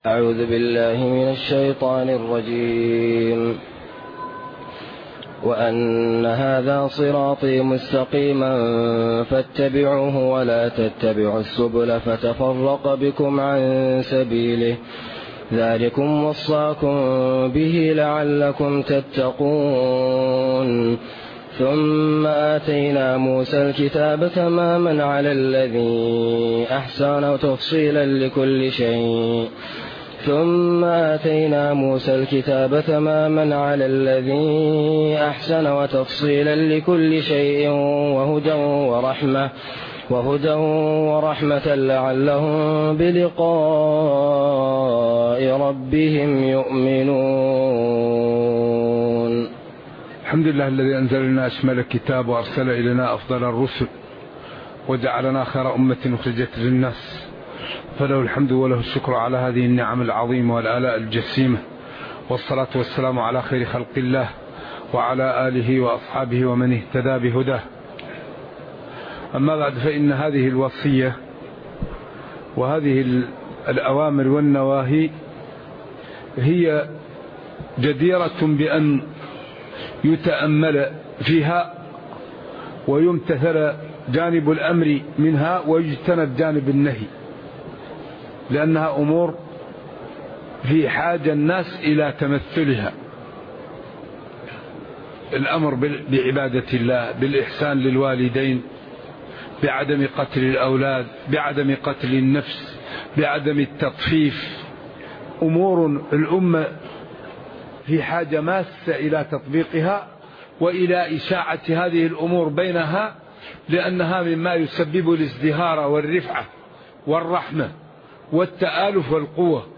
أعوذ بالله من الشيطان الرجيم. وأن هذا صراطي مستقيما فاتبعوه ولا تتبعوا السبل فتفرق بكم عن سبيله ذلكم وصاكم به لعلكم تتقون. ثم آتينا موسى الكتاب تماما على الذي أحسن وتفصيلا لكل شيء وهدى ورحمة لعلهم بلقاء ربهم يؤمنون. الحمد لله الذي أنزل لنا أشمل الكتاب وأرسل إلينا أفضل الرسل وجعلنا خير أمة أخرجت للناس، فله الحمد وله الشكر على هذه النعم العظيمة والآلاء الجسيمة، والصلاة والسلام على خير خلق الله وعلى آله وأصحابه ومن اهتدى بهداه. أما بعد، فإن هذه الوصية وهذه الأوامر والنواهي هي جديرة بأن يتأمل فيها ويمتثل جانب الأمر منها ويجتنب جانب النهي، لأنها أمور في حاجة الناس إلى تمثلها. الأمر بعبادة الله، بالإحسان للوالدين، بعدم قتل الأولاد، بعدم قتل النفس، بعدم التطفيف، أمور الأمة في حاجة ماسة إلى تطبيقها وإلى إشاعة هذه الأمور بينها، لأنها مما يسبب الازدهار والرفعة والرحمة والتآلف والقوة.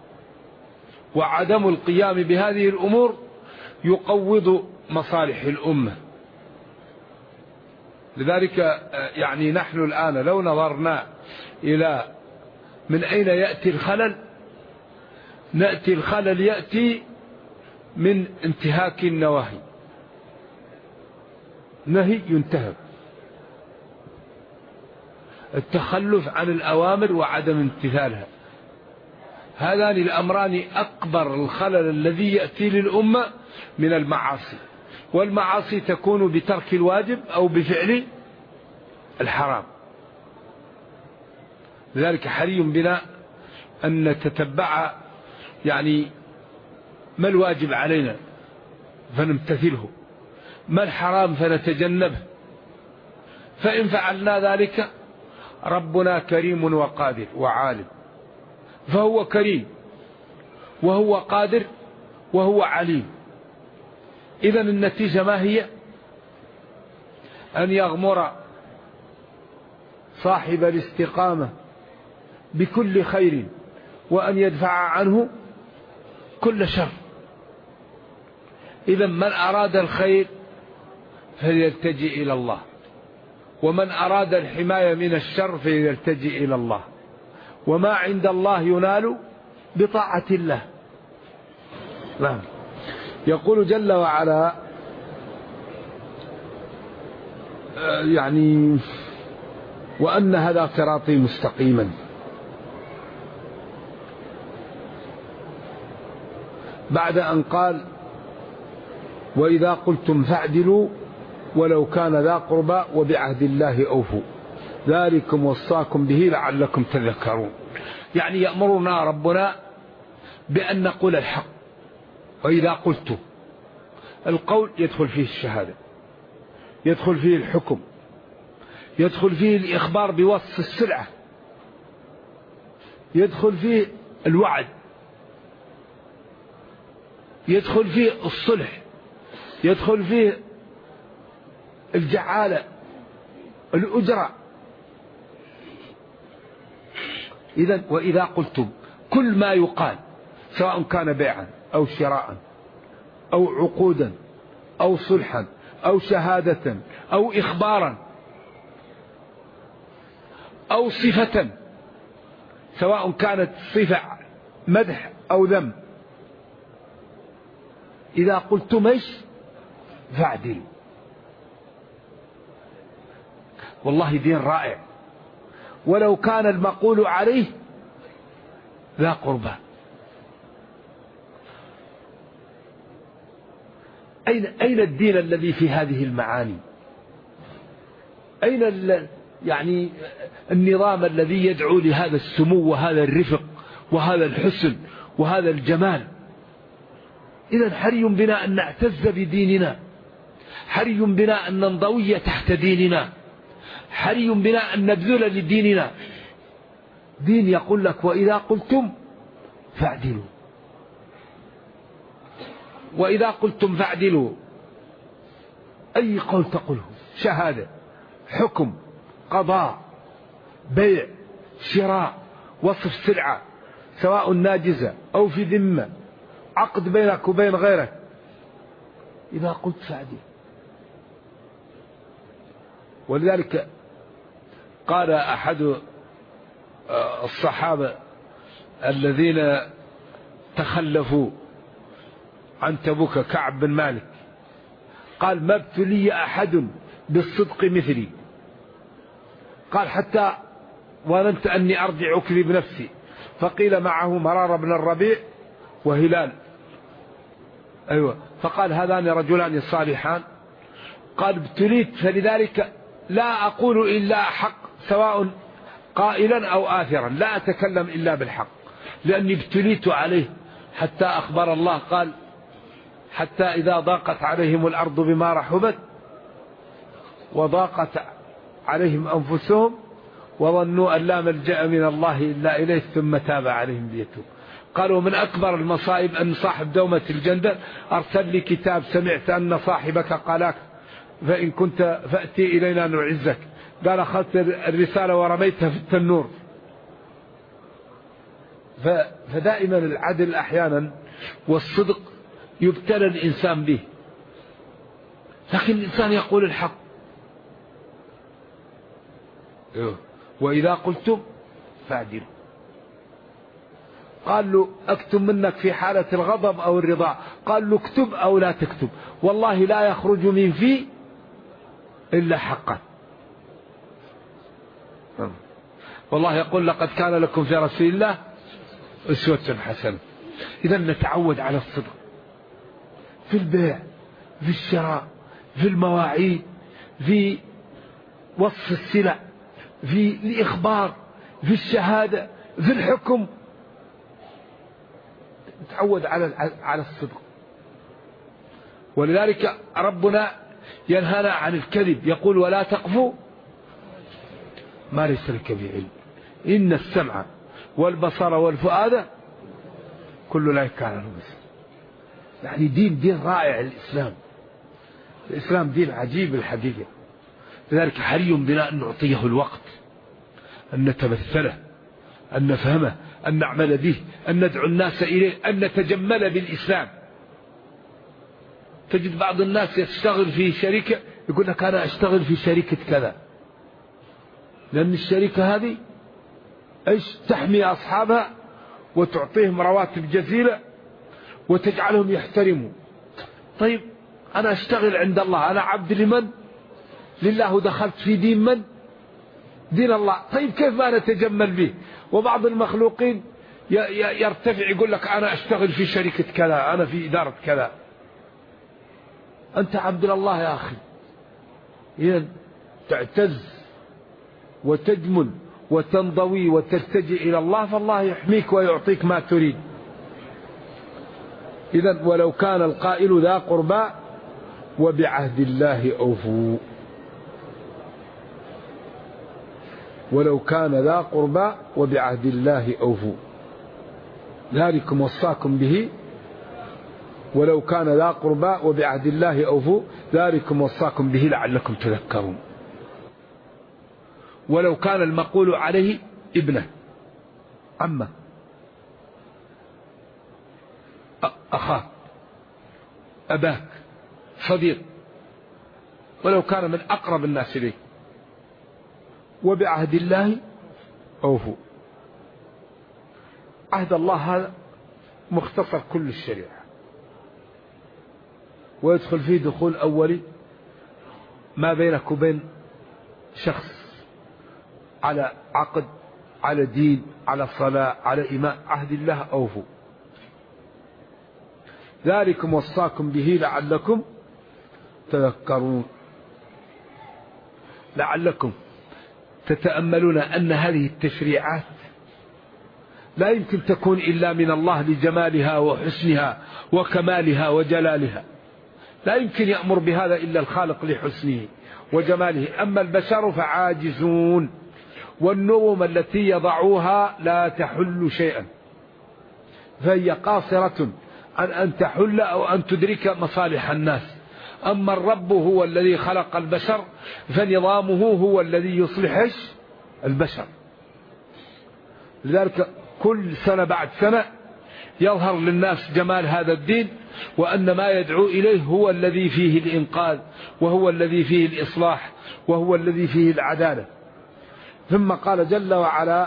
وعدم القيام بهذه الأمور يقوض مصالح الأمة. لذلك يعني نحن الآن لو نظرنا إلى من أين يأتي الخلل، نأتي الخلل يأتي من انتهاك النواهي. نهي ينتهك، التخلف عن الأوامر وعدم امتثالها، هذان الأمران أكبر الخلل الذي يأتي للأمة من المعاصي. والمعاصي تكون بترك الواجب أو بفعل الحرام. لذلك حري بنا أن نتتبع يعني ما الواجب علينا فنمتثله، ما الحرام فنتجنبه. فإن فعلنا ذلك ربنا كريم وقادر وعالم، فهو كريم وهو قادر وهو عليم. إذن النتيجة ما هي؟ أن يغمر صاحب الاستقامة بكل خير وأن يدفع عنه كل شر. إذن من أراد الخير فليلتجئ إلى الله، ومن أراد الحماية من الشر فليلتجئ إلى الله. وما عند الله ينال بطاعة الله. نعم. يقول جل وعلا يعني وأن هذا صراطي مستقيما. بعد أن قال وإذا قلتم فاعدلوا ولو كان ذا قربى وبعهد الله أوفوا ذلكم وصاكم به لعلكم تذكرون. يعني يأمرنا ربنا بأن نقول الحق. وإذا قلتم، القول يدخل فيه الشهادة، يدخل فيه الحكم، يدخل فيه الإخبار بوصف السلعة، يدخل فيه الوعد، يدخل فيه الصلح، يدخل فيه الجعالة، الأجرة. إذن وإذا قلتم، كل ما يقال سواء كان بيعا أو شراء أو عقودا أو صلحا أو شهادة أو إخبارا أو صفة، سواء كانت صفة مدح أو ذم، إذا قلتم ايش فاعدل. والله دين رائع. ولو كان المقول عليه ذا قربى، أين الدين الذي في هذه المعاني؟ أين يعني النظام الذي يدعو لهذا السمو وهذا الرفق وهذا الحسن وهذا الجمال؟ إذن حري بنا أن نعتز بديننا، حري بنا أن ننضوي تحت ديننا، حري بنا أن نبذل لديننا. دين يقول لك وإذا قلتم فاعدلوا، وإذا قلتم فاعدلوا، أي قول تقوله، شهادة، حكم، قضاء، بيع، شراء، وصف سلعة سواء ناجزة أو في ذمة، عقد بينك وبين غيرك، إذا قلت فاعدل. ولذلك قال أحد الصحابة الذين تخلفوا عن تبوك، كعب بن مالك، قال ما ابتلي أحد بالصدق مثلي، قال حتى ظننت أني أرجع أكذب نفسي، فقيل معه مرار بن الربيع وهلال، أيوة، فقال هذان رجلان صالحان، قال ابتليت فلذلك لا أقول إلا حق، سواء قائلا أو آثرا، لا أتكلم إلا بالحق، لأني ابتليت عليه. حتى أخبر الله قال حتى إذا ضاقت عليهم الأرض بما رحبت وضاقت عليهم أنفسهم وظنوا أن لا ملجأ من الله إلا إليه ثم تاب عليهم ليتوب. قالوا من أكبر المصائب أن صاحب دومة الجندل أرسل لي كتاب سمعت أن صاحبك قالك فإن كنت فأتي إلينا نعزك، قال أخذت الرسالة ورميتها في التنور. فدائما العدل أحيانا والصدق يبتلى الإنسان به، لكن الإنسان يقول الحق. وإذا قلتم فاعدلوا. قال له أكتب منك في حالة الغضب أو الرضا، قال له اكتب أو لا تكتب، والله لا يخرج من في إلا حقا. والله يقول لقد كان لكم في رسول الله أسوة حسنة. إذا نتعود على الصدق في البيع، في الشراء، في المواعيد، في وصف السلع، في الإخبار، في الشهادة، في الحكم، نتعود على الصدق. ولذلك ربنا ينهانا عن الكذب، يقول ولا تقفوا ما ليس لك به علم إن السمع والبصر والفؤاد كل أولئك كان عنه مسؤولا. يعني دين رائع الإسلام دين عجيب الحقيقة. لذلك حري بنا أن نعطيه الوقت، أن نتمثله، أن نفهمه، أن نعمل به، أن ندعو الناس إليه، أن نتجمل بالإسلام. تجد بعض الناس يشتغل في شركة يقول لك أنا أشتغل في شركة كذا، لأن الشركة هذه إيش تحمي أصحابها وتعطيهم رواتب جزيلة وتجعلهم يحترموا. طيب أنا أشتغل عند الله، أنا عبد لمن؟ لله، دخلت في دين من؟ دين الله. طيب كيف ما نتجمل به؟ وبعض المخلوقين يرتفع يقول لك أنا أشتغل في شركة كذا، أنا في إدارة كذا. أنت عبد الله يا أخي، إذن تعتز وتجمل وتنضوي وتلتجئ إلى الله، فالله يحميك ويعطيك ما تريد. إذن ولو كان القائل ذا قربى وبعهد الله أوفوا، ولو كان ذا قربى وبعهد الله أوفوا ذلكم وصاكم به، ولو كان ذا قربى وبعهد الله أوفوا ذلكم وصاكم به لعلكم تذكرون. ولو كان المقول عليه ابنه، عمه، أخاك، أباك، صديق، ولو كان من أقرب الناس إليك، وبعهد الله أوفوا. عهد الله هذا مختصر كل الشريعة، ويدخل فيه دخول أولي ما بينك وبين شخص على عقد، على دين، على صلاة، على إيمان. عهد الله أوفوا ذلكم وصاكم به لعلكم تذكرون. لعلكم تتأملون أن هذه التشريعات لا يمكن تكون إلا من الله لجمالها وحسنها وكمالها وجلالها، لا يمكن يأمر بهذا إلا الخالق لحسنه وجماله. أما البشر فعاجزون، والنظم التي يضعوها لا تحل شيئا، فهي قاصرة عن أن تحل أو أن تدرك مصالح الناس. أما الرب هو الذي خلق البشر، فنظامه هو الذي يصلح البشر. لذلك كل سنة بعد سنة يظهر للناس جمال هذا الدين، وأن ما يدعو إليه هو الذي فيه الإنقاذ، وهو الذي فيه الإصلاح، وهو الذي فيه العدالة. ثم قال جل وعلا: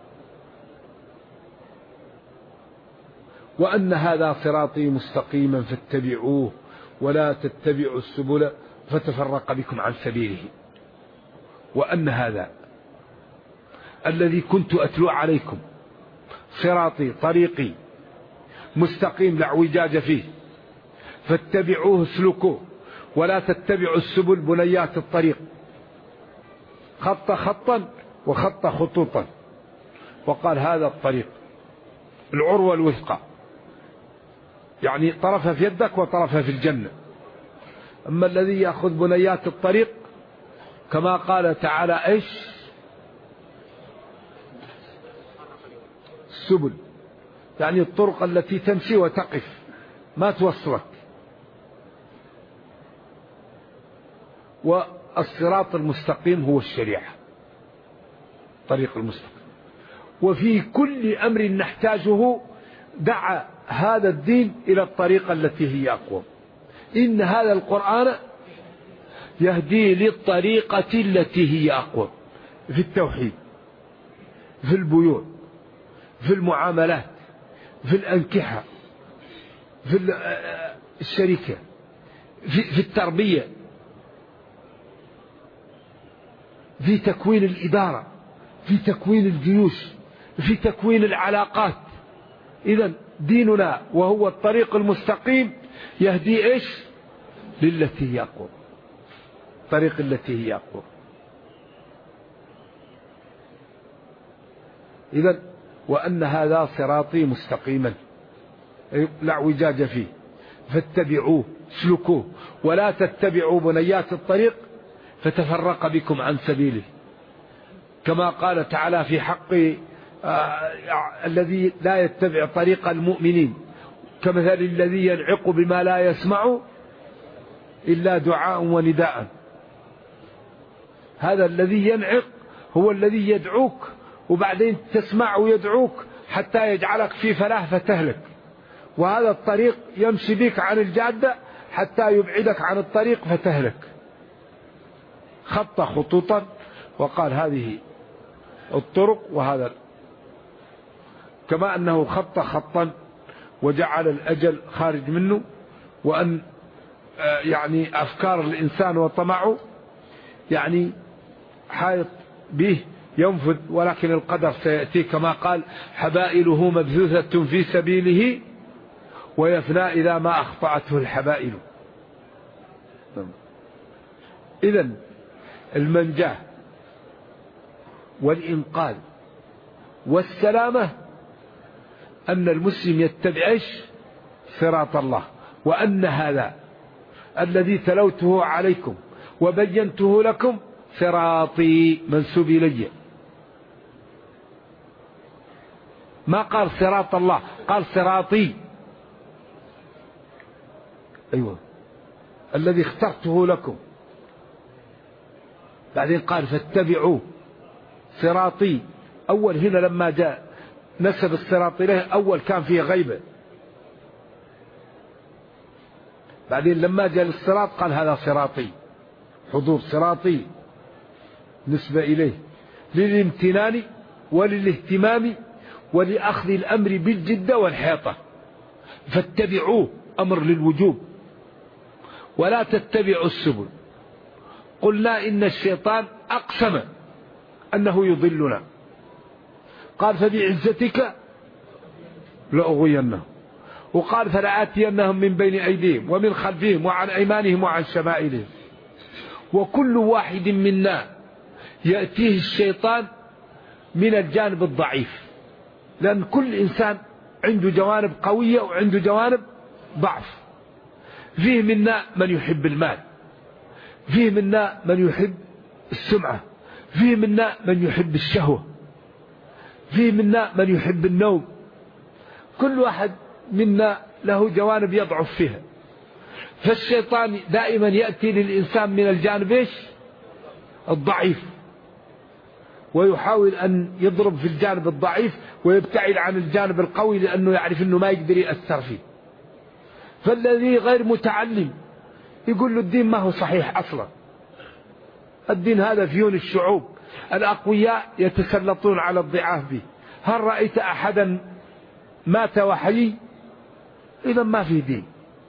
وأن هذا صراطي مستقيما فاتبعوه ولا تتبعوا السبل فتفرق بكم عن سبيله. وأن هذا الذي كنت أتلو عليكم صراطي طريقي مستقيم لا اعوجاج فيه، فاتبعوه اسلكوه ولا تتبعوا السبل بنيات الطريق، خط خطا وخط خطوطا، وقال هذا الطريق العروة الوثقى، يعني طرفها في يدك وطرفها في الجنة. أما الذي يأخذ بنيات الطريق كما قال تعالى إيش؟ السبل، يعني الطرق التي تمشي وتقف ما توصلك. والصراط المستقيم هو الشريعة، طريق المستقيم. وفي كل أمر نحتاجه دعا هذا الدين إلى الطريقة التي هي أقوم. إن هذا القرآن يهدي للطريقة التي هي أقوم، في التوحيد، في البيوع، في المعاملات، في الأنكحة، في الشركة، في التربية، في تكوين الإدارة، في تكوين الجيوش، في تكوين العلاقات. إذن ديننا وهو الطريق المستقيم يهدي إيش؟ للتي هي أقوم، طريق التي هي أقوم. إذن وأن هذا صراطي مستقيما لا اعوجاج فيه فاتبعوه اسلكوه ولا تتبعوا بنيات الطريق فتفرق بكم عن سبيله، كما قال تعالى في حق الذي لا يتبع طريق المؤمنين كمثل الذي ينعق بما لا يسمع إلا دعاء ونداء. هذا الذي ينعق هو الذي يدعوك وبعدين تسمع ويدعوك حتى يجعلك في فلاح فتهلك، وهذا الطريق يمشي بك عن الجادة حتى يبعدك عن الطريق فتهلك. خط خطوطا وقال هذه الطرق، وهذا كما أنه خط خطا وجعل الأجل خارج منه، وأن يعني أفكار الإنسان وطمعه يعني حائط به ينفذ، ولكن القدر سيأتي كما قال حبائله مبثوثة في سبيله ويفنى إذا ما أخطأته الحبائل. إذن المنجاة والإنقاذ والسلامة أن المسلم يتبع صراط الله، وأن هذا الذي تلوته عليكم وبينته لكم صراطي منسوب إلي. ما قال صراط الله، قال صراطي، أيوة الذي اخترته لكم. بعدين قال فاتبعوا صراطي. أول هنا لما جاء نسب الصراط إليه أول كان فيه غيبة، بعدين لما جاء للصراط قال هذا صراطي، حضور صراطي نسبة إليه للامتنان وللاهتمام ولأخذ الأمر بالجدة والحيطة. فاتبعوه أمر للوجوب ولا تتبعوا السبل. قلنا إن الشيطان أقسم أنه يضلنا، قال فبعزتك لأغوينه وقال فلآتينهم من بين أيديهم ومن خلفهم وعن أيمانهم وعن شمائلهم. وكل واحد منا يأتيه الشيطان من الجانب الضعيف، لأن كل إنسان عنده جوانب قوية وعنده جوانب ضعف. فيه منا من يحب المال، فيه منا من يحب السمعة، فيه منا من يحب الشهوة، فيه منا من يحب النوم. كل واحد منا له جوانب يضعف فيها. فالشيطان دائما يأتي للإنسان من الجانب الضعيف، ويحاول أن يضرب في الجانب الضعيف ويبتعد عن الجانب القوي، لأنه يعرف أنه ما يقدر يأثر فيه. فالذي غير متعلم يقول له الدين ما هو صحيح أصلا، الدين هذا فيون الشعوب، الأقوياء يتسلطون على الضعاف به. هل رأيت أحدا مات وحيي؟ إذا ما في دين.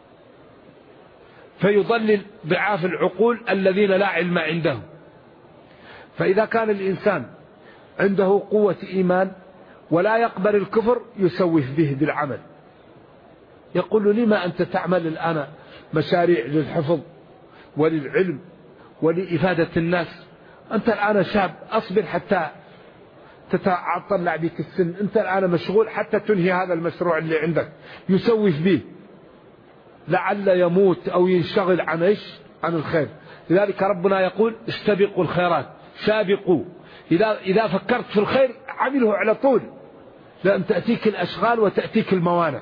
فيضلل ضعاف العقول الذين لا علم عندهم. فإذا كان الإنسان عنده قوة إيمان ولا يقبل الكفر يسوف به بالعمل، يقول له لما أنت تعمل الآن مشاريع للحفظ وللعلم ولإفادة الناس؟ أنت الآن شاب، أصبر حتى تتطلع بك السن، أنت الآن مشغول حتى تنهي هذا المشروع اللي عندك. يسوف به لعل يموت أو ينشغل عن الخير. لذلك ربنا يقول استبقوا الخيرات، سابقوا. إذا فكرت في الخير عمله على طول، لأن تأتيك الأشغال وتأتيك الموانع.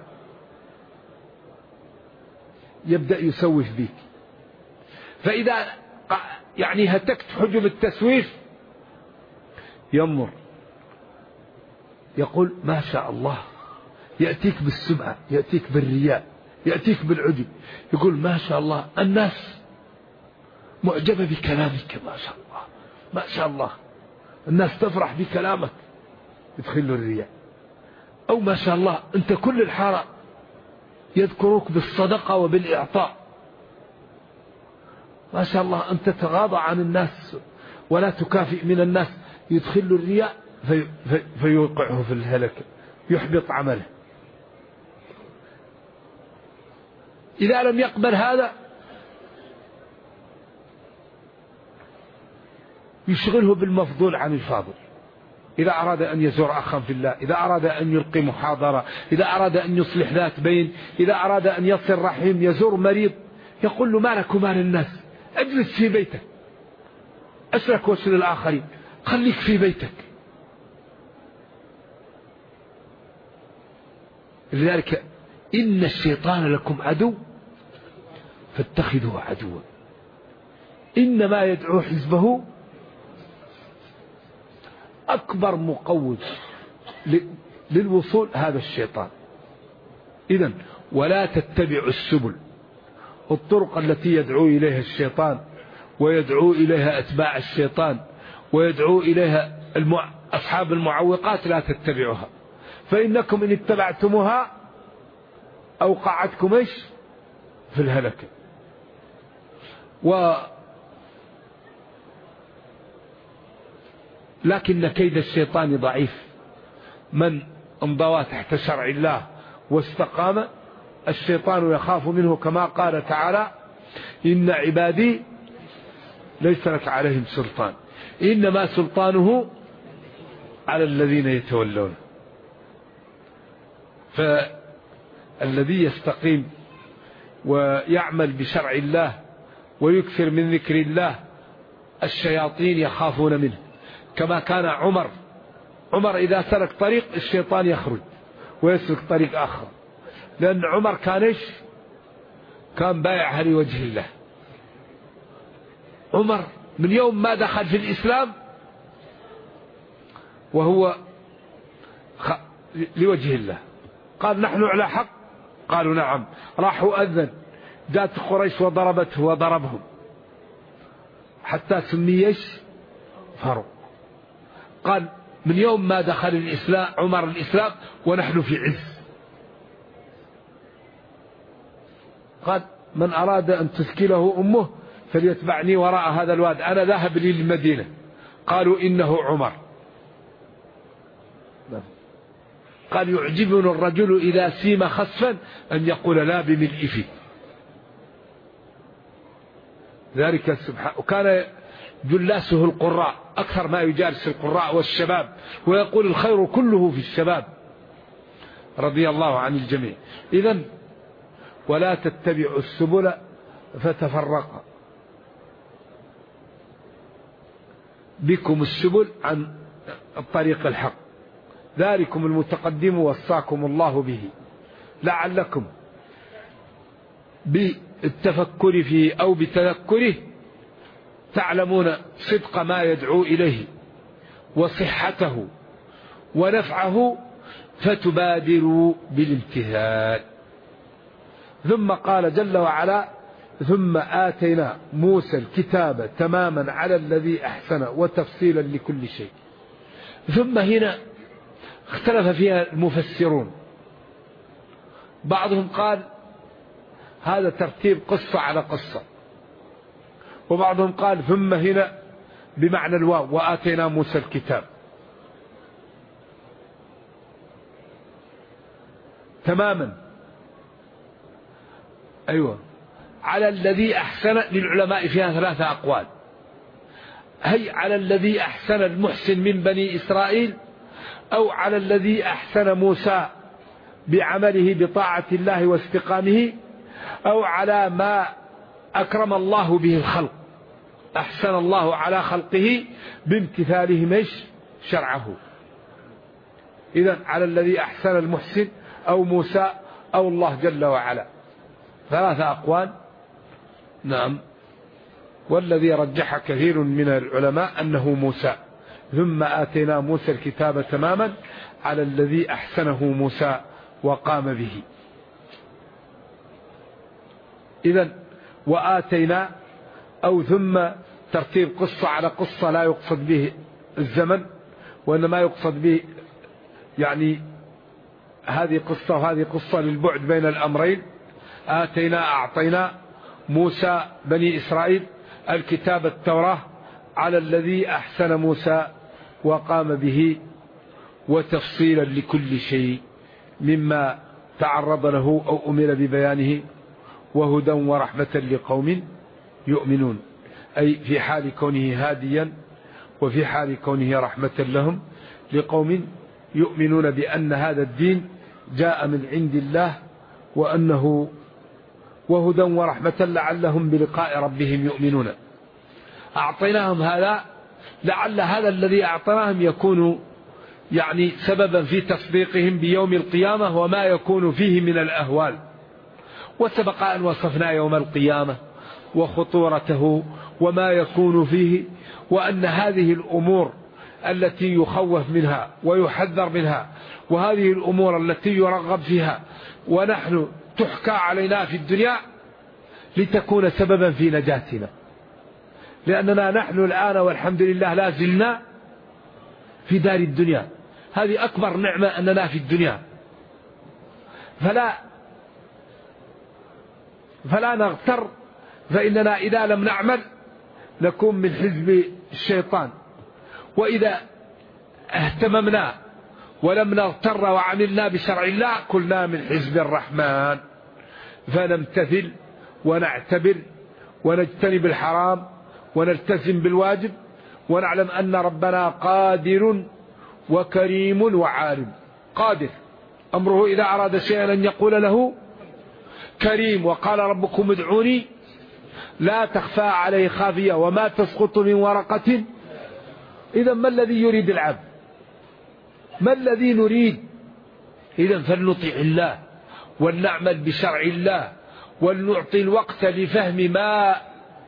يبدأ يسوف بك. فإذا يعني هتكت حجم التسويف ينظر يقول ما شاء الله، يأتيك بالسمعة، يأتيك بالرياء، يأتيك بالعجب. يقول ما شاء الله الناس معجبة بكلامك، ما شاء الله ما شاء الله، الناس تفرح بكلامك، يدخل له الرياء. أو ما شاء الله أنت كل الحارة يذكروك بالصدقة وبالإعطاء، ما شاء الله أنت تغاضى عن الناس ولا تكافئ من الناس، يدخل له الرياء فيوقعه في الهلكة، يحبط عمله. إذا لم يقبل هذا يشغله بالمفضول عن الفاضل. إذا أراد أن يزور أخا في الله، إذا أراد أن يلقي محاضرة، إذا أراد أن يصلح ذات بين، إذا أراد أن يصل رحم، يزور مريض، يقول له ما لك ومال الناس، اجلس في بيتك، أسلك وسل الآخرين، خليك في بيتك. لذلك إن الشيطان لكم عدو فاتخذوه عدوا، إنما يدعو حزبه. أكبر مقوض للوصول هذا الشيطان. إذن ولا تتبعوا السبل، الطرق التي يدعو إليها الشيطان ويدعو إليها أتباع الشيطان ويدعو إليها أصحاب المعوقات، لا تتبعوها، فإنكم إن اتبعتموها أوقعتكم في الهلكة. لكن كيد الشيطان ضعيف. من انضوى تحت شرع الله واستقام الشيطان يخاف منه، كما قال تعالى إن عبادي ليس لك عليهم سلطان إنما سلطانه على الذين يتولون. فالذي يستقيم ويعمل بشرع الله ويكثر من ذكر الله الشياطين يخافون منه. كما كان عمر إذا سلك طريق الشيطان يخرج ويسلك طريق آخر، لأن عمر كان بايعها لوجه الله. عمر من يوم ما دخل في الإسلام وهو لوجه الله، قال نحن على حق، قالوا نعم، راحوا أذن، جاءت قريش وضربته وضربهم حتى سمي فاروق. قال من يوم ما دخل الإسلام عمر الإسلام ونحن في عز. قال من أراد أن تثكله أمه فليتبعني وراء هذا الواد، أنا ذاهب لي للمدينة. قالوا إنه عمر. قال يعجبني الرجل إذا سيم خسفا أن يقول لا بملء فيه. ذلك سبحانه. وكان جلاسه القراء أكثر ما يجالس القراء والشباب، ويقول الخير كله في الشباب رضي الله عن الجميع. إذن ولا تتبعوا السبل فتفرق بكم السبل عن الطريق الحق، ذلكم المتقدم وصاكم الله به لعلكم بالتفكر فيه أو بتذكره تعلمون صدق ما يدعو إليه وصحته ونفعه فتبادروا بالامتثال. ثم قال جل وعلا ثم آتينا موسى الكتاب تماما على الذي أحسن وتفصيلا لكل شيء. ثم هنا اختلف فيها المفسرون، بعضهم قال هذا ترتيب قصة على قصة، وبعضهم قال ثم هنا بمعنى الواو وآتينا موسى الكتاب تماما. أيوة على الذي أحسن، للعلماء فيها 3 أقوال، هي على الذي أحسن المحسن من بني إسرائيل، أو على الذي أحسن موسى بعمله بطاعة الله واستقامه، أو على ما أكرم الله به الخلق، أحسن الله على خلقه بامتثالهم شرعه. إذن على الذي أحسن المحسن أو موسى أو الله جل وعلا، 3 أقوال. نعم، والذي رجح كثير من العلماء أنه موسى. ثم آتينا موسى الكتاب تماما على الذي أحسنه موسى وقام به. إذن وآتينا أو ثم ترتيب قصة على قصة لا يقصد به الزمن، وإنما يقصد به يعني هذه قصة وهذه قصة للبعد بين الأمرين. آتينا أعطينا موسى بني إسرائيل الكتاب التوراة على الذي أحسن موسى وقام به وتفصيلا لكل شيء مما تعرض له أو أمر ببيانه، وهدى ورحمة لقوم يؤمنون، أي في حال كونه هاديا وفي حال كونه رحمة لهم لقوم يؤمنون بأن هذا الدين جاء من عند الله، وأنه وهدى ورحمة لعلهم بلقاء ربهم يؤمنون. أعطيناهم هذا لعل هذا الذي أعطيناهم يكون يعني سببا في تصديقهم بيوم القيامة وما يكون فيه من الأهوال. وسبق أن وصفنا يوم القيامة وخطورته وما يكون فيه، وأن هذه الأمور التي يخوف منها ويحذر منها، وهذه الأمور التي يرغب فيها ونحن تحكى علينا في الدنيا لتكون سببا في نجاتنا، لأننا نحن الآن والحمد لله لا زلنا في دار الدنيا، هذه أكبر نعمة أننا في الدنيا، فلا نغتر، فإننا إذا لم نعمل نكون من حزب الشيطان، وإذا اهتممنا ولم نغتر وعملنا بشرع الله كلنا من حزب الرحمن، فنمتثل ونعتبر ونجتنب الحرام ونلتزم بالواجب، ونعلم أن ربنا قادر وكريم وعالم. قادر، أمره إذا أراد شيئا أن يقول له كريم، وقال ربكم ادعوني لا تخفى عليه خافية وما تسقط من ورقة. إذا ما الذي يريد العبد؟ ما الذي نريد؟ إذا فلنطيع الله ولنعمل بشرع الله ولنعطي الوقت لفهم ما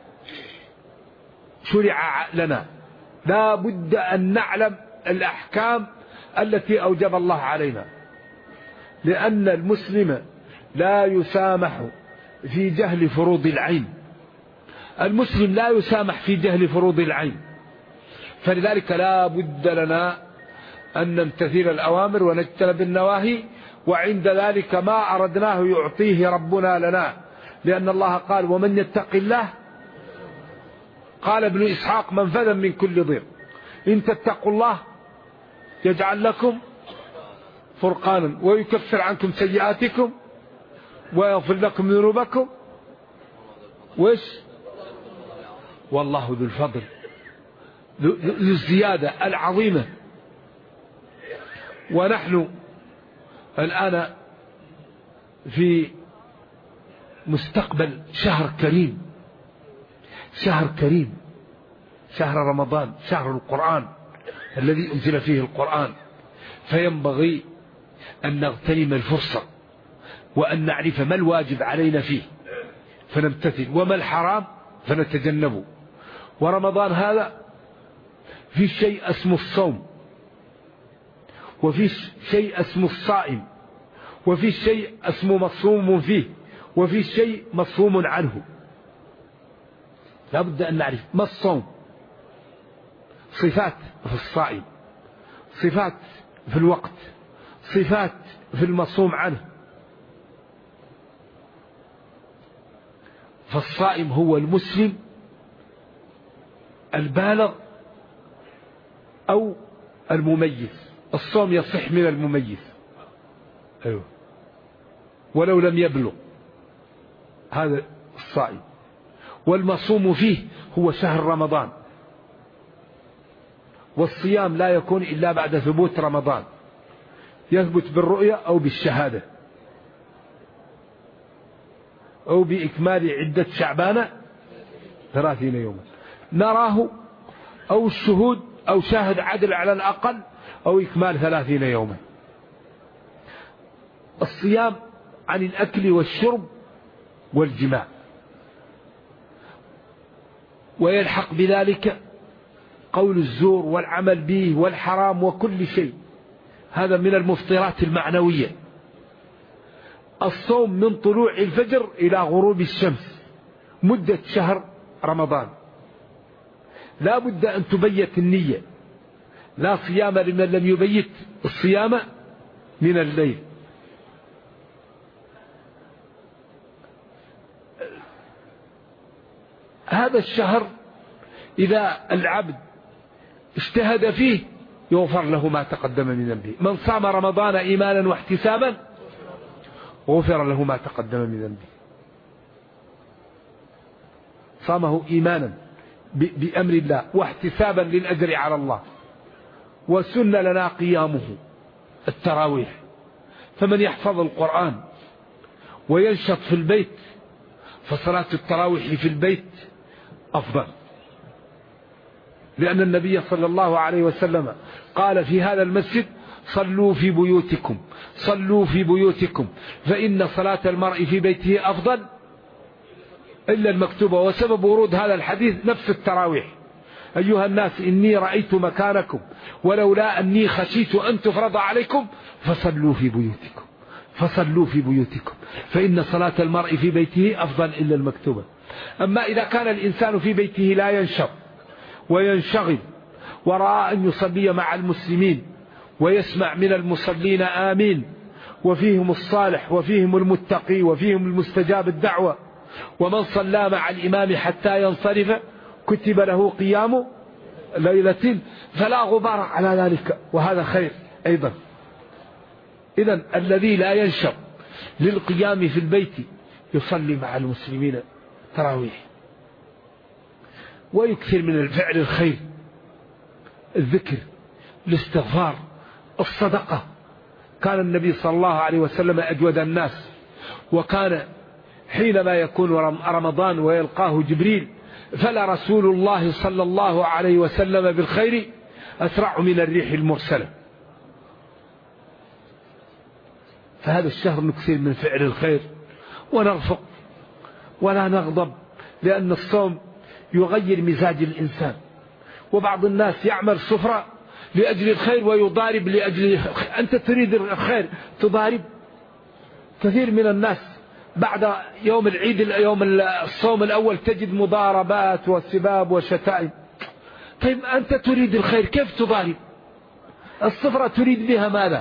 شرع لنا. لا بد أن نعلم الأحكام التي أوجب الله علينا، لأن المسلم لا يسامح في جهل فروض العين، المسلم لا يسامح في جهل فروض العين، فلذلك لا بد لنا أن نمتثل الأوامر ونجتنب النواهي، وعند ذلك ما أردناه يعطيه ربنا لنا، لأن الله قال ومن يتق الله، قال ابن إسحاق منفذا من كل ضيق، إن تتقوا الله يجعل لكم فرقانا ويكفر عنكم سيئاتكم ويغفر لكم ذنوبكم. وإيش؟ والله ذو الفضل ذو الزيادة العظيمة. ونحن الآن في مستقبل شهر كريم، شهر كريم، شهر رمضان، شهر القرآن الذي أنزل فيه القرآن، فينبغي أن نغتنم الفرصة وأن نعرف ما الواجب علينا فيه فنمتثل وما الحرام فنتجنبه. ورمضان هذا في شيء اسمه الصوم، وفي شيء اسمه الصائم، وفي شيء اسمه مصوم فيه، وفي شيء مصوم عنه. لا بد أن نعرف ما الصوم، صفات في الصائم، صفات في الوقت، صفات في المصوم عنه. فالصائم هو المسلم البالغ أو المميز. الصوم يصح من المميز، أيوه، ولو لم يبلغ، هذا الصائم. والمصوم فيه هو شهر رمضان. والصيام لا يكون إلا بعد ثبوت رمضان، يثبت بالرؤية أو بالشهادة أو بإكمال عدة شعبان 30 يوما نراه، أو الشهود أو شاهد عدل على الأقل، أو إكمال 30 يوما. الصيام عن الأكل والشرب والجماع، ويلحق بذلك قول الزور والعمل به والحرام وكل شيء، هذا من المفطرات المعنوية. الصوم من طلوع الفجر إلى غروب الشمس مدة شهر رمضان، لا بد أن تبيت النية، لا صيام لمن لم يبيت الصيام من الليل. هذا الشهر إذا العبد اجتهد فيه يغفر له ما تقدم من ذنبه. من صام رمضان إيمانا واحتسابا غفر له ما تقدم من ذنبه. صامه إيمانا بأمر الله واحتسابا للأجر على الله. وسن لنا قيامه التراويح، فمن يحفظ القرآن وينشط في البيت فصلاة التراويح في البيت أفضل، لأن النبي صلى الله عليه وسلم قال في هذا المسجد: صلوا في بيوتكم، صلوا في بيوتكم، فإن صلاة المرء في بيته أفضل إلا المكتوبة. وسبب ورود هذا الحديث نفس التراويح: أيها الناس إني رأيت مكانكم ولولا أني خشيت أن تفرض عليكم فصلوا في بيوتكم، فصلوا في بيوتكم، فإن صلاة المرء في بيته أفضل إلا المكتوبة. أما إذا كان الإنسان في بيته لا ينشط وينشغل ورأى أن يصلي مع المسلمين ويسمع من المصلين آمين، وفيهم الصالح وفيهم المتقي وفيهم المستجاب الدعوة، ومن صلى مع الإمام حتى ينصرف كتب له قيام ليلة، فلا غبار على ذلك، وهذا خير أيضا. إذن الذي لا ينشط للقيام في البيت يصلي مع المسلمين تراويح، ويكثر من الفعل الخير، الذكر، الاستغفار، الصدقة. كان النبي صلى الله عليه وسلم أجود الناس، وكان حينما يكون رمضان ويلقاه جبريل فلا رسول الله صلى الله عليه وسلم بالخير أسرع من الريح المرسلة. فهذا الشهر نكثر من فعل الخير ونرفق ولا نغضب، لأن الصوم يغير مزاج الإنسان. وبعض الناس يعمل سفرة لأجل الخير ويضارب لأجل أنت تريد الخير تضارب. كثير من الناس بعد يوم العيد، يوم الصوم الأول، تجد مضاربات وسباب وشتائم. طيب أنت تريد الخير كيف تضارب؟ السفرة تريد بها ماذا؟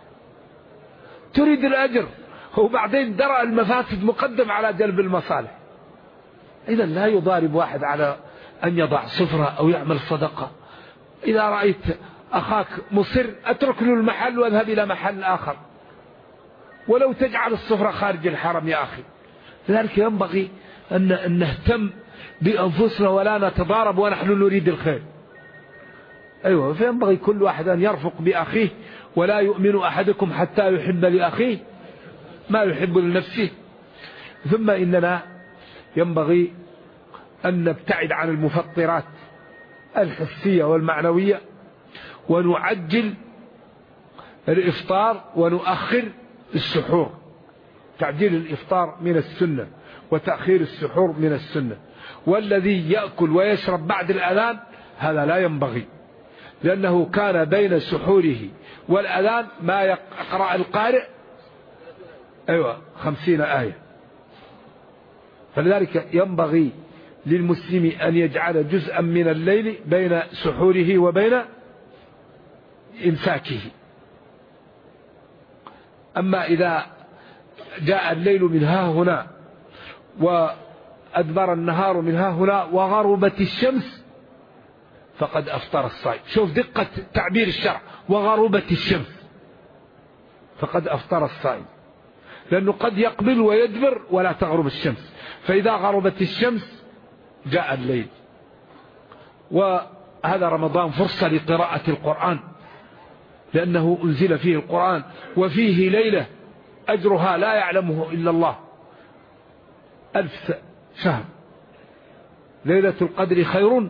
تريد الأجر، وبعدين درء المفاسد مقدم على جلب المصالح. إذا لا يضارب واحد على أن يضع سفرة أو يعمل صدقة. إذا رأيت أخاك مصر أترك له المحل وأذهب إلى محل آخر، ولو تجعل السفرة خارج الحرم يا أخي. لذلك ينبغي أن نهتم بأنفسنا ولا نتضارب ونحن نريد الخير. أيوة، فينبغي كل واحد أن يرفق بأخيه، ولا يؤمن أحدكم حتى يحب لأخيه ما يحب لنفسه. ثم إننا ينبغي أن نبتعد عن المفطرات الحسية والمعنوية، ونعجل الإفطار ونؤخر السحور. تعجيل الإفطار من السنة، وتأخير السحور من السنة. والذي يأكل ويشرب بعد الأذان هذا لا ينبغي، لأنه كان بين سحوره والأذان ما يقرأ القارئ 50 آية. فلذلك ينبغي للمسلم أن يجعل جزءا من الليل بين سحوره وبين إمساكه. أما إذا جاء الليل من ها هنا وأدبر النهار من ها هنا وغربت الشمس فقد أفطر الصائم. شوف دقة تعبير الشرع، وغربت الشمس فقد أفطر الصائم، لأنه قد يقبل ويدبر ولا تغرب الشمس. فإذا غربت الشمس جاء الليل. وهذا رمضان فرصة لقراءة القرآن، لأنه أنزل فيه القرآن، وفيه ليلة أجرها لا يعلمه إلا الله 1000 شهر. ليلة القدر خير،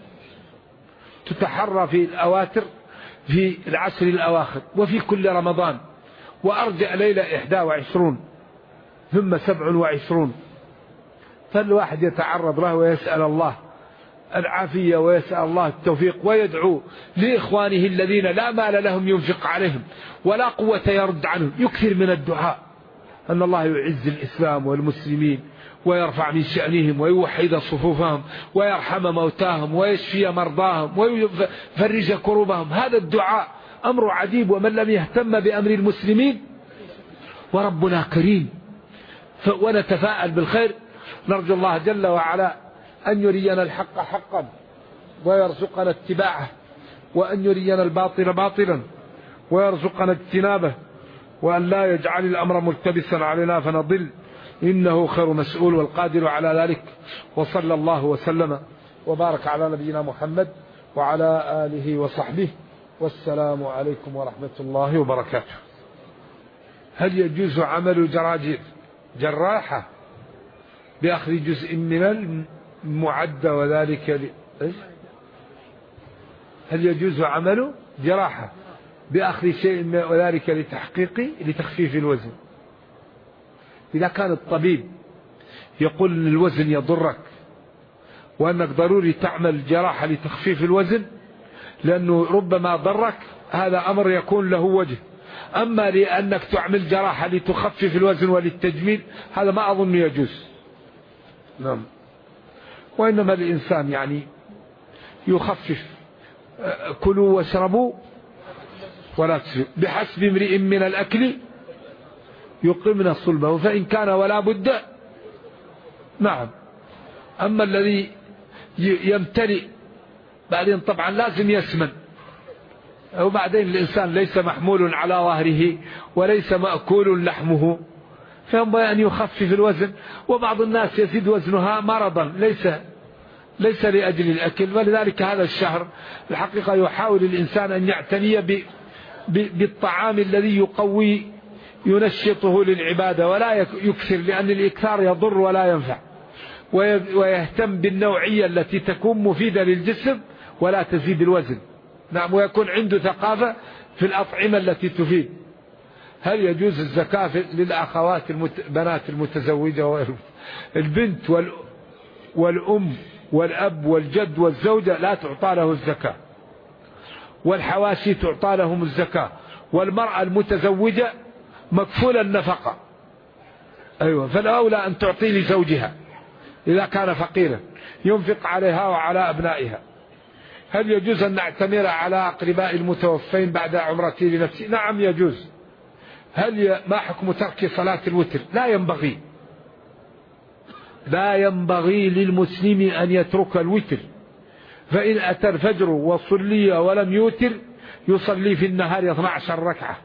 تتحرى في الأواتر في العشر الأواخر وفي كل رمضان، وأرجع ليلة 21 ثم 27. فالواحد يتعرض له ويسأل الله العافية ويسأل الله التوفيق، ويدعو لإخوانه الذين لا مال لهم ينفق عليهم ولا قوة يرد عنهم. يكثر من الدعاء أن الله يعز الإسلام والمسلمين ويرفع من شأنهم ويوحد صفوفهم ويرحم موتاهم ويشفي مرضاهم ويفرج كروبهم. هذا الدعاء أمر عجيب، ومن لم يهتم بأمر المسلمين وربنا كريم. ونتفاءل بالخير، نرجو الله جل وعلا أن يرينا الحق حقا ويرزقنا اتباعه، وأن يرينا الباطل باطلا ويرزقنا اجتنابه، وأن لا يجعل الأمر ملتبسا علينا فنضل، إنه خير مسؤول والقادر على ذلك. وصلى الله وسلم وبارك على نبينا محمد وعلى آله وصحبه، والسلام عليكم ورحمة الله وبركاته. هل يجوز عمل جراحة بأخذ جزء من المعدة وذلك هل يجوز عمل جراحة بأخذ شيء وذلك لتخفيف الوزن؟ إذا كان الطبيب يقول أن الوزن يضرك وأنك ضروري تعمل جراحة لتخفيف الوزن لأنه ربما ضرك، هذا أمر يكون له وجه. أما لأنك تعمل جراحة لتخفف الوزن وللتجميل هذا ما أظن يجوز. نعم. وإنما الإنسان يعني يخفف، كلوا واشربوا ولا تسرفوا، بحسب امرئ من الأكل يقمن صلبه، فإن كان ولا بد. نعم. أما الذي يمتلئ بعدين طبعا لازم يسمن، وبعدين الإنسان ليس محمول على ظهره وليس مأكول لحمه، فينبغي أن يخفف الوزن. وبعض الناس يزيد وزنها مرضا ليس لأجل الأكل. ولذلك هذا الشهر الحقيقة يحاول الإنسان أن يعتني بالطعام الذي يقوي ينشطه للعبادة ولا يكثر، لأن الإكثار يضر ولا ينفع، ويهتم بالنوعية التي تكون مفيدة للجسم ولا تزيد الوزن. نعم. ويكون عنده ثقافة في الأطعمة التي تفيد. هل يجوز الزكاة للأخوات بنات المتزوجة؟ البنت والأم والأب والجد والزوجة لا تعطى له الزكاة، والحواشي تعطى لهم الزكاة، والمرأة المتزوجة مكفولة النفقة. أيوة، فالأولى أن تعطي لزوجها إذا كان فقيرا ينفق عليها وعلى أبنائها. هل يجوز أن نعتمر على أقرباء المتوفين بعد عمرتي لنفسي؟ نعم يجوز. ما حكم ترك صلاة الوتر؟ لا ينبغي للمسلم أن يترك الوتر، فإن أتى الفجر وصلي ولم يوتر يصلي في النهار 12 ركعة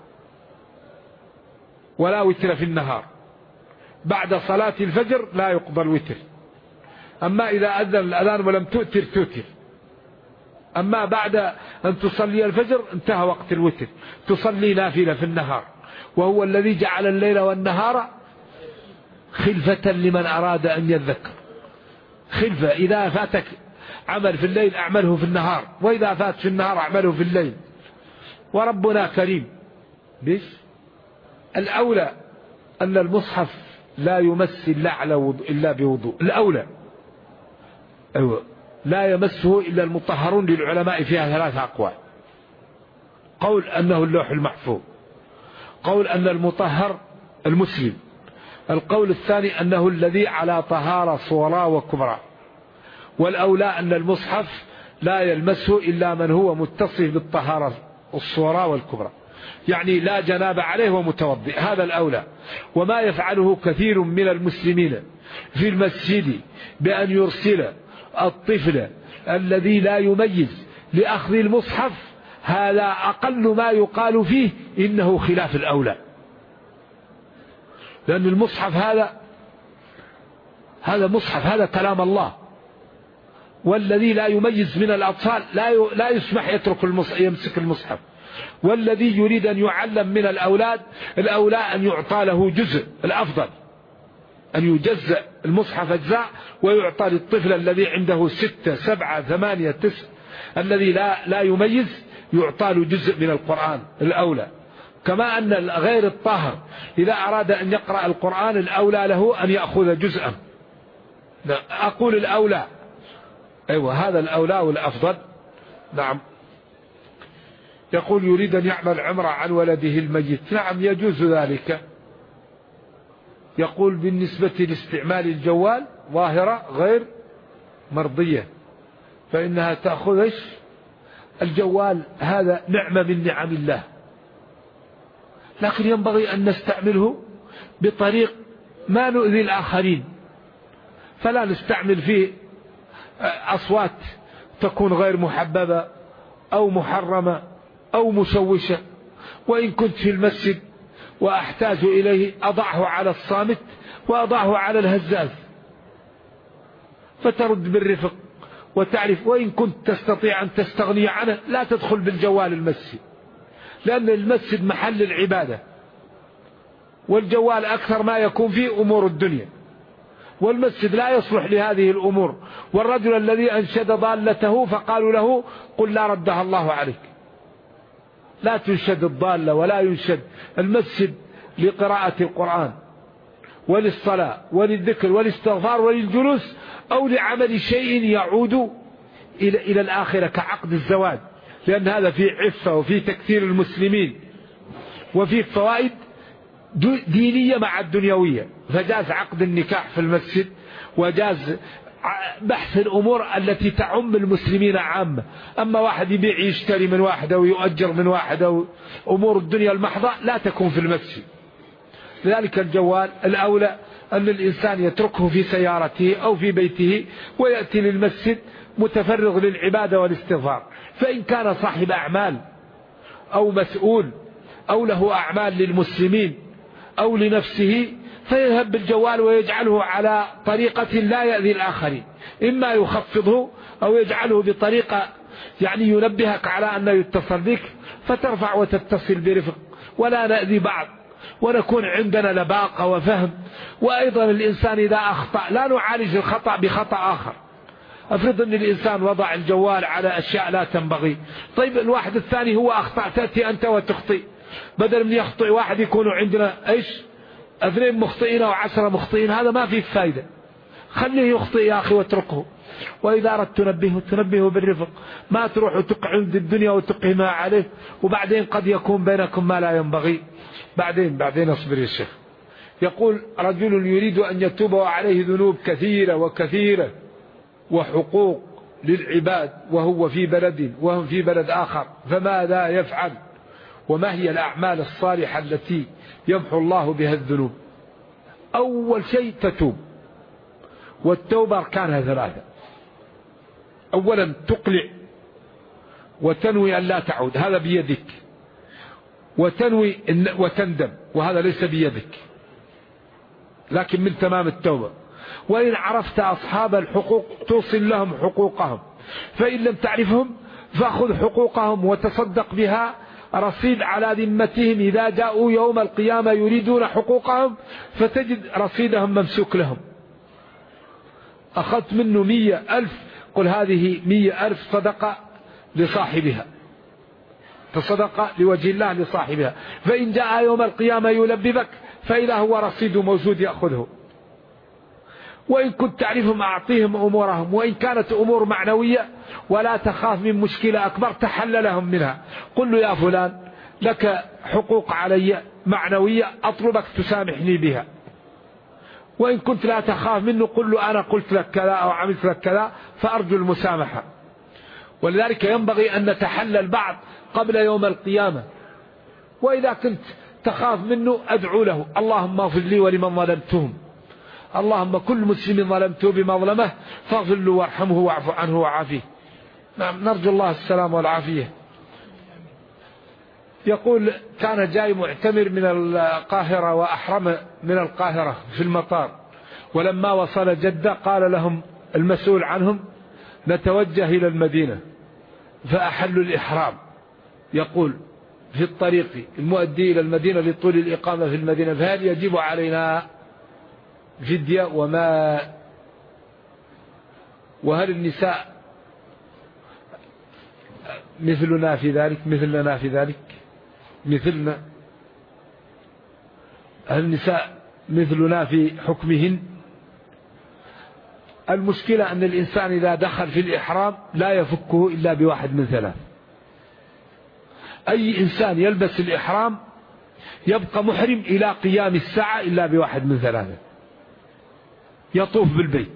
ولا وتر في النهار، بعد صلاة الفجر لا يقبل وتر. أما إذا أذن الأذان ولم تؤتر توتر. أما بعد أن تصلي الفجر انتهى وقت الوتر، تصلي نافلة في النهار. وهو الذي جعل الليل والنهار خلفة لمن أراد أن يذكر. خلفة، إذا فاتك عمل في الليل أعمله في النهار، وإذا فات في النهار أعمله في الليل. وربنا كريم. ليش؟ الأولى أن المصحف لا يمس إلا بوضوء. الأولى أيوة لا يمسه إلا المطهرون، للعلماء فيها 3 أقوال. قول أنه اللوح المحفوظ، قول أن المطهر المسلم، القول الثاني أنه الذي على طهارة صغرى وكبرى. والأولى أن المصحف لا يلمسه إلا من هو متصف بالطهارة الصغرى والكبرى، يعني لا جناب عليه ومتوضئ، هذا الأولى. وما يفعله كثير من المسلمين في المسجد بأن يرسل الطفل الذي لا يميز لأخذ المصحف، هذا أقل ما يقال فيه إنه خلاف الأولى. لأن المصحف هذا مصحف، هذا كلام الله. والذي لا يميز من الأطفال لا يسمح يمسك المصحف. والذي يريد أن يعلم من الأولاد، الأولى أن يعطى له جزء، الأفضل أن يجزأ المصحف أجزاء ويعطى للطفل الذي عنده 6 7 8 9 الذي لا يميز، يعطى له جزء من القرآن، الأولى. كما أن غير الطاهر إذا أراد أن يقرأ القرآن الأولى له أن يأخذ جزءا. أقول الأولى، أيوة هذا الأولى والأفضل. نعم. يقول يريد أن يعمل عمرة عن ولده الميت. نعم يجوز ذلك. يقول بالنسبة لاستعمال الجوال ظاهرة غير مرضية، فإنها تأخذ الجوال، هذا نعمة من نعم الله، لكن ينبغي أن نستعمله بطريق ما نؤذي الآخرين. فلا نستعمل فيه أصوات تكون غير محببة أو محرمة أو مشوشة. وإن كنت في المسجد وأحتاج إليه أضعه على الصامت وأضعه على الهزاز، فترد بالرفق وتعرف. وإن كنت تستطيع أن تستغني عنه لا تدخل بالجوال المسجد، لأن المسجد محل العبادة، والجوال أكثر ما يكون فيه أمور الدنيا، والمسجد لا يصلح لهذه الأمور. والرجل الذي أنشد ضالته فقالوا له قل لا ردها الله عليك. لا تنشد الضالة ولا ينشد المسجد لقراءة القرآن وللصلاة وللذكر والاستغفار وللجلوس، أو لعمل شيء يعود إلى الآخرة كعقد الزواج، لأن هذا فيه عفة وفيه تكثير المسلمين وفيه فوائد دينية مع الدنيوية. فجاز عقد النكاح في المسجد، وجاز بحث الأمور التي تعم المسلمين عامة. أما واحد يبيع يشتري من واحد أو يؤجر من واحد أو أمور الدنيا المحضة لا تكون في المسجد. لذلك الجوال الأولى أن الإنسان يتركه في سيارته أو في بيته ويأتي للمسجد متفرغ للعبادة والاستغفار. فإن كان صاحب أعمال أو مسؤول أو له أعمال للمسلمين أو لنفسه فيذهب بالجوال ويجعله على طريقة لا يأذي الآخرين، إما يخفضه أو يجعله بطريقة يعني ينبهك على أنه يتصل بك فترفع وتتصل برفق، ولا نأذي بعض، ونكون عندنا لباقة وفهم. وأيضا الإنسان إذا أخطأ لا نعالج الخطأ بخطأ آخر. أفرض أن الإنسان وضع الجوال على أشياء لا تنبغي، طيب الواحد الثاني هو أخطأ، تأتي أنت وتخطئ، بدل من يخطئ واحد يكونوا عندنا 2 مخطئين أو 10 مخطئين، هذا ما فيه فايدة. خليه يخطئ يا أخي واتركه. وإذا أردت تنبهه بالرفق، ما تروح وتقعد الدنيا وتقهمها عليه، وبعدين قد يكون بينكم ما لا ينبغي. بعدين اصبر يا شيخ. يقول رجل يريد أن يتوب وعليه ذنوب كثيرة وكثيرة وحقوق للعباد وهو وهم في بلد آخر، فماذا يفعل؟ وما هي الأعمال الصالحة التي يمحو الله بها الذنوب؟ أول شيء تتوب، والتوبة أركانها 3. أولا تقلع وتنوي أن لا تعود، هذا بيدك، وتنوي وتندم، وهذا ليس بيدك لكن من تمام التوبة. وإن عرفت أصحاب الحقوق توصل لهم حقوقهم، فإن لم تعرفهم فأخذ حقوقهم وتصدق بها رصيد على ذمتهم، إذا جاءوا يوم القيامة يريدون حقوقهم فتجد رصيدهم ممسوك لهم. أخذت منه 100,000، قل هذه 100,000 صدقة لصاحبها، تصدق لوجه الله لصاحبها، فإن جاء يوم القيامة يلببك فإذا هو رصيد موجود يأخذه. وإن كنت تعرفهم أعطيهم أمورهم، وإن كانت أمور معنوية ولا تخاف من مشكلة أكبر تحللهم منها، قل له يا فلان لك حقوق علي معنوية أطلبك تسامحني بها. وإن كنت لا تخاف منه قل له أنا قلت لك كذا أو عملت لك كذا فأرجو المسامحة. ولذلك ينبغي أن نتحلل بعض قبل يوم القيامة. وإذا كنت تخاف منه أدعو له اللهم اغفر لي ولمن ظلمتهم، اللهم كل مسلم ظلمته بمظلمه فاغفر له وارحمه واعف عنه وعافيه. نعم، نرجو الله السلام والعافية. يقول كان جاي معتمر من القاهرة وأحرم من القاهرة في المطار، ولما وصل جدة قال لهم المسؤول عنهم نتوجه إلى المدينة، فأحلوا الإحرام. يقول في الطريق المؤدي إلى المدينة لطول الإقامة في المدينة، فهل يجب علينا فدية وهل النساء مثلنا في ذلك، مثلنا في ذلك، مثلنا، هل النساء مثلنا في حكمهن؟ المشكلة أن الإنسان إذا دخل في الإحرام لا يفكه إلا بواحد من ثلاث. أي إنسان يلبس الإحرام يبقى محرم إلى قيام الساعة إلا بواحد من ثلاثة: يطوف بالبيت،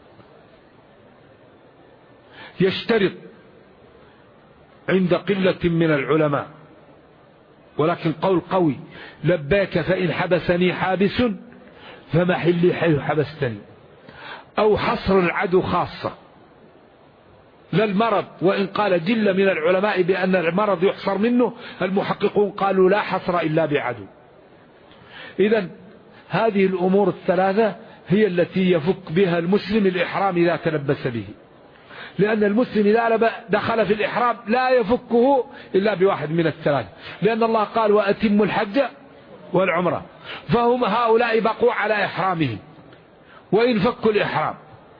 يشترط عند قلة من العلماء ولكن قول قوي لباك فإن حبسني حابس فمحلي حيث حبستني، أو حصر العدو خاصة لا المرض، وإن قال جل من العلماء بأن المرض يحصر منه، المحققون قالوا لا حصر إلا بعدو. إذن هذه الأمور الثلاثة هي التي يفك بها المسلم الإحرام إذا تلبس به، لأن المسلم إذا دخل في الإحرام لا يفكه إلا بواحد من الثلاثة، لأن الله قال وأتموا الحج والعمرة، فهم هؤلاء بقوا على إحرامهم وإن فكوا الإحرام.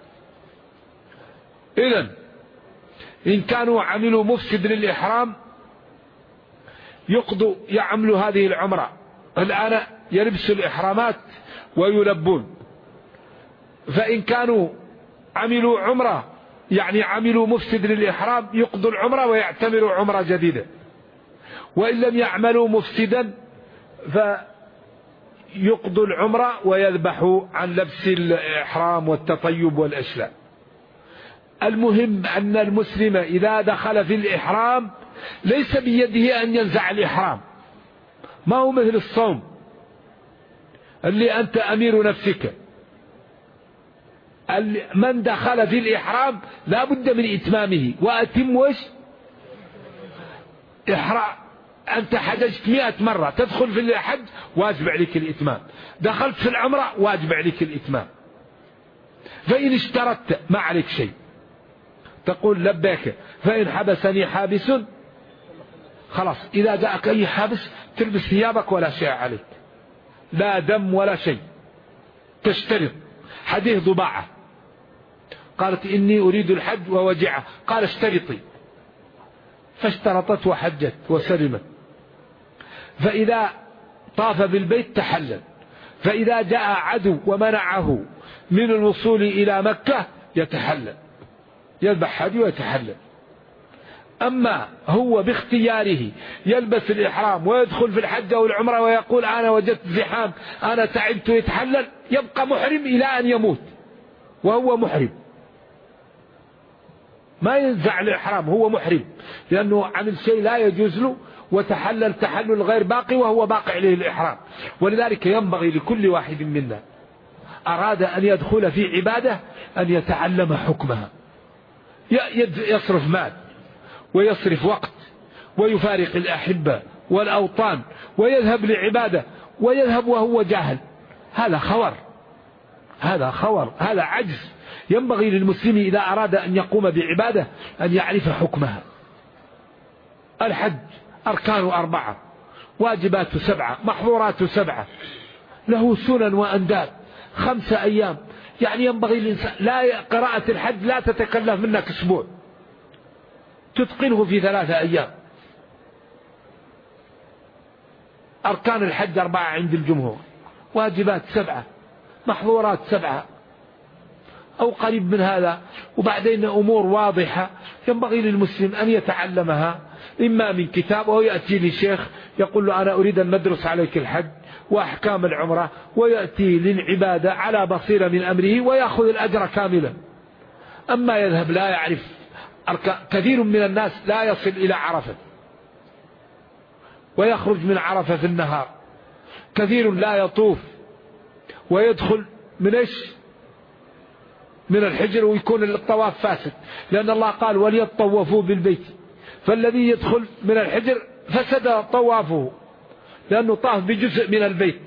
إذن إن كانوا عملوا مفسد للإحرام يعملوا هذه العمرة الآن، يلبسوا الإحرامات ويلبون. فإن كانوا عملوا عمرة يعني عملوا مفسد للإحرام يقضوا العمرة ويعتمروا عمرة جديدة. وإن لم يعملوا مفسدا فيقضوا العمرة ويذبحوا عن لبس الإحرام والتطيب والأشلاء. المهم أن المسلم إذا دخل في الإحرام ليس بيده أن ينزع الإحرام، ما هو مثل الصوم اللي أنت أمير نفسك. من دخل في الإحرام لا بد من إتمامه، وأتم وش إحرام. أنت حججت 100 مرة، تدخل في الحج واجب عليك الإتمام، دخلت في العمرة واجب عليك الإتمام. فإن اشترطت ما عليك شيء، تقول لبيك فإن حبسني حابس، خلاص إذا جاءك أي حابس تلبس ثيابك ولا شيء عليك، لا دم ولا شيء. تشترط حديث ضباعة قالت إني أريد الحج ووجعه، قال اشترطي، فاشترطت وحجت وسلمت. فإذا طاف بالبيت تحلل، فإذا جاء عدو ومنعه من الوصول إلى مكة يتحلل، يذبح هدي ويتحلل. أما هو باختياره يلبس الإحرام ويدخل في الحج أو العمرة ويقول أنا وجدت زحام أنا تعبت يتحلل، يبقى محرم إلى أن يموت وهو محرم، ما ينزع الإحرام، هو محرم لأنه عمل شيء لا يجوز له وتحلل تحلل غير باقي وهو باقي عليه الإحرام. ولذلك ينبغي لكل واحد منا أراد أن يدخل في عبادة أن يتعلم حكمها. يصرف مال ويصرف وقت ويفارق الأحبة والأوطان ويذهب لعبادة ويذهب وهو جاهل، هذا خور، هذا عجز. ينبغي للمسلم إذا أراد أن يقوم بعبادة أن يعرف حكمها. الحج أركان 4، واجبات 7، محظورات 7، له سنن وأنداب 5 أيام. يعني ينبغي الإنسان لا قراءة الحج لا تتكلف منك أسبوع، تتقنه في 3 أيام. أركان الحج 4 عند الجمهور، واجبات 7، محظورات 7 أو قريب من هذا. وبعدين أمور واضحة ينبغي للمسلم أن يتعلمها، إما من كتاب أو يأتي لشيخ يقول له أنا أريد أن ندرس عليك الحج وأحكام العمرة، ويأتي للعبادة على بصيرة من أمره ويأخذ الأجر كاملا. أما يذهب لا يعرف كثير من الناس لا يصل إلى عرفة ويخرج من عرفة في النهار، كثير لا يطوف ويدخل من من الحجر ويكون الطواف فاسد، لأن الله قال وليطوفوا بالبيت، فالذي يدخل من الحجر فسد طوافه لأنه طاف بجزء من البيت.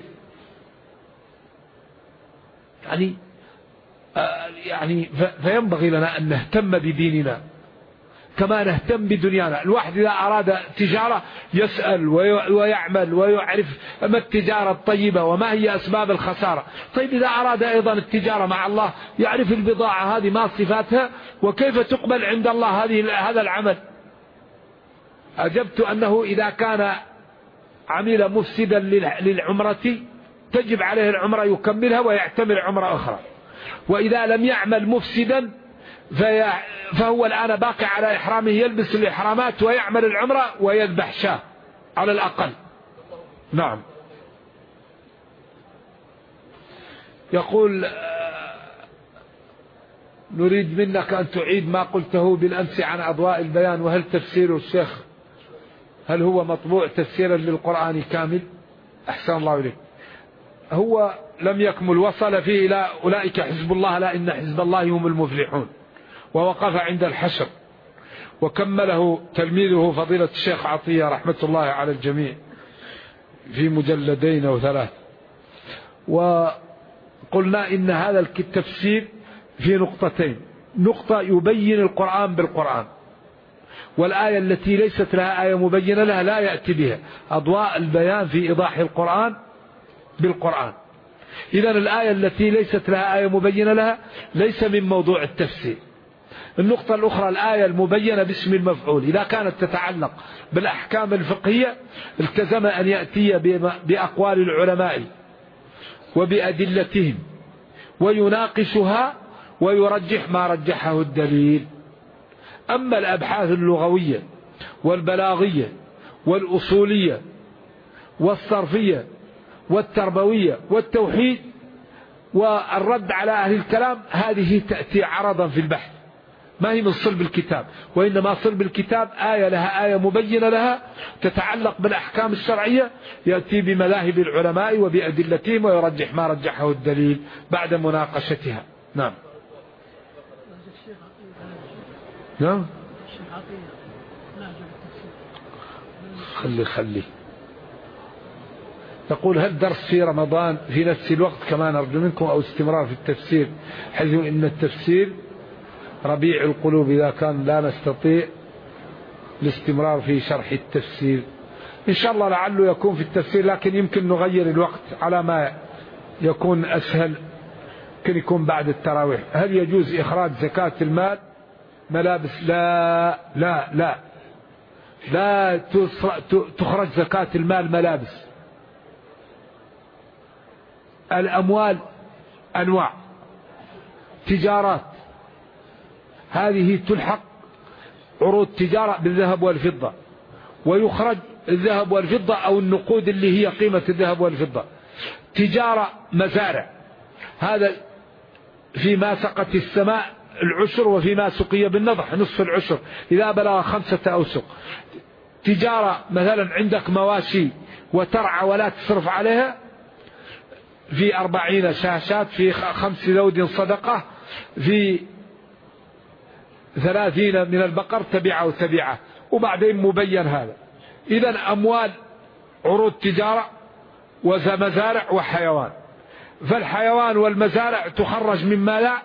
يعني فينبغي لنا أن نهتم بديننا كما نهتم بدنيانا. الواحد إذا أراد تجارة يسأل ويعمل ويعرف ما التجارة الطيبة وما هي أسباب الخسارة. طيب إذا أراد أيضا التجارة مع الله يعرف البضاعة هذه ما صفاتها وكيف تقبل عند الله هذا العمل. أجبت أنه إذا كان عمل مفسدا للعمرة تجب عليه العمرة يكملها ويعتمر عمرة أخرى، وإذا لم يعمل مفسدا فهو الآن باقي على إحرامه، يلبس الإحرامات ويعمل العمرة ويذبح شاة على الأقل. نعم. يقول نريد منك أن تعيد ما قلته بالأمس عن أضواء البيان، وهل تفسير الشيخ هل هو مطبوع تفسيرا للقرآن كامل؟ أحسن الله إليك. هو لم يكمل، وصل فيه إلى أولئك حزب الله لا إن حزب الله هم المفلحون، ووقف عند الحشر، وكمله تلميذه فضيلة الشيخ عطية رحمة الله على الجميع في مجلدين أو 3. وقلنا إن هذا التفسير في نقطتين: نقطة يبين القرآن بالقرآن، والآية التي ليست لها آية مبينة لها لا يأتي بها. أضواء البيان في إيضاح القرآن بالقرآن. إذن الآية التي ليست لها آية مبينة لها ليس من موضوع التفسير. النقطة الأخرى الآية المبينة باسم المفعول إذا كانت تتعلق بالأحكام الفقهية التزم أن يأتي بأقوال العلماء وبأدلتهم ويناقشها ويرجح ما رجحه الدليل. أما الأبحاث اللغوية والبلاغية والأصولية والصرفية والتربوية والتوحيد والرد على أهل الكلام هذه تأتي عرضا في البحث، ما هي من صلب الكتاب، وإنما صلب الكتاب آية لها آية مبينة لها تتعلق بالأحكام الشرعية، يأتي بمذاهب العلماء وبأدلتهم ويرجح ما رجحه الدليل بعد مناقشتها. نعم. نعم. خلي يقول هل درس في رمضان في نفس الوقت كما نرجو منكم أو استمرار في التفسير، حيث إن التفسير ربيع القلوب إذا كان لا نستطيع الاستمرار في شرح التفسير. إن شاء الله لعله يكون في التفسير، لكن يمكن نغير الوقت على ما يكون أسهل، يمكن يكون بعد التراويح. هل يجوز إخراج زكاة المال ملابس؟ لا لا لا لا تخرج زكاة المال ملابس. الأموال أنواع، تجارات هذه تلحق عروض تجارة بالذهب والفضة، ويخرج الذهب والفضة أو النقود اللي هي قيمة الذهب والفضة. تجارة مزارع هذا فيما سقت السماء العشر، وفيما سقي بالنضح نصف العشر إذا بلغ 5 أوسق. تجارة مثلا عندك مواشي وترعى ولا تصرف عليها، في 40 شاشات، في 5 ذود صدقة، في 30 من البقر تبعة وتبعة، وبعدين مبين هذا. إذن أموال عروض تجارة ومزارع وحيوان، فالحيوان والمزارع تخرج مما لا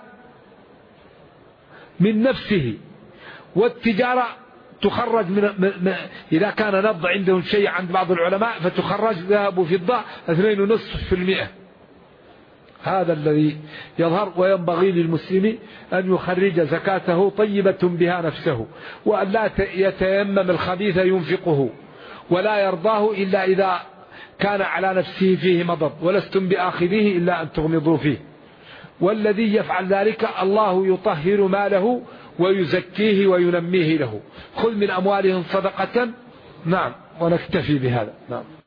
من نفسه، والتجارة تخرج من إذا كان نبض عندهم شيء عند بعض العلماء فتخرج ذهب وفضة 2.5%. هذا الذي يظهر. وينبغي للمسلم أن يخرج زكاته طيبة بها نفسه، وأن لا يتيمم الخبيث ينفقه، ولا يرضاه إلا إذا كان على نفسه فيه مضض، ولستم بآخذيه إلا أن تغمضوا فيه. والذي يفعل ذلك الله يطهر ماله ويزكيه وينميه له. خذ من أموالهم صدقة. نعم. ونكتفي بهذا. نعم.